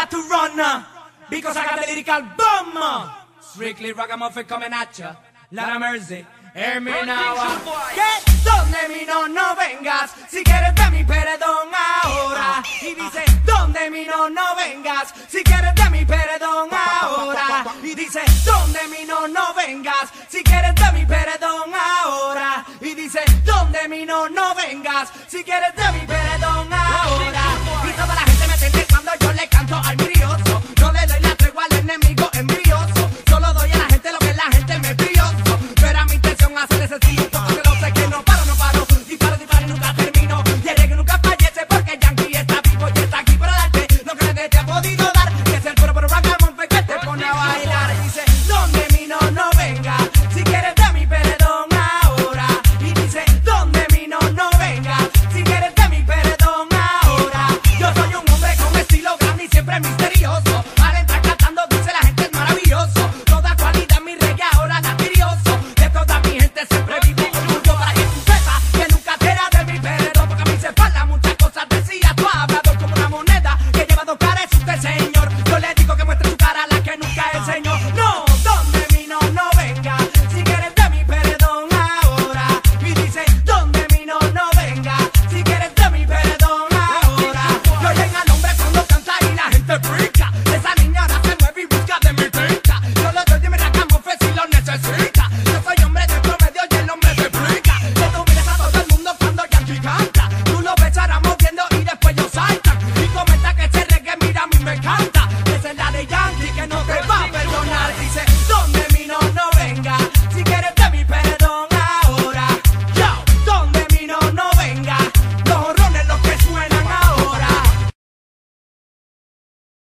got to run, because I got the lyrical bomb. Strictly ragamuffin coming at ya. Lot of mercy. Hear me now. Que donde mi no vengas, si quieres de mi perdón ahora. Y dice, donde mi no vengas, si quieres de mi perdón ahora. Y dice, donde mi no vengas, si quieres de mi perdón ahora. Y dice, donde mi no vengas, si quieres de mi perdón ahora.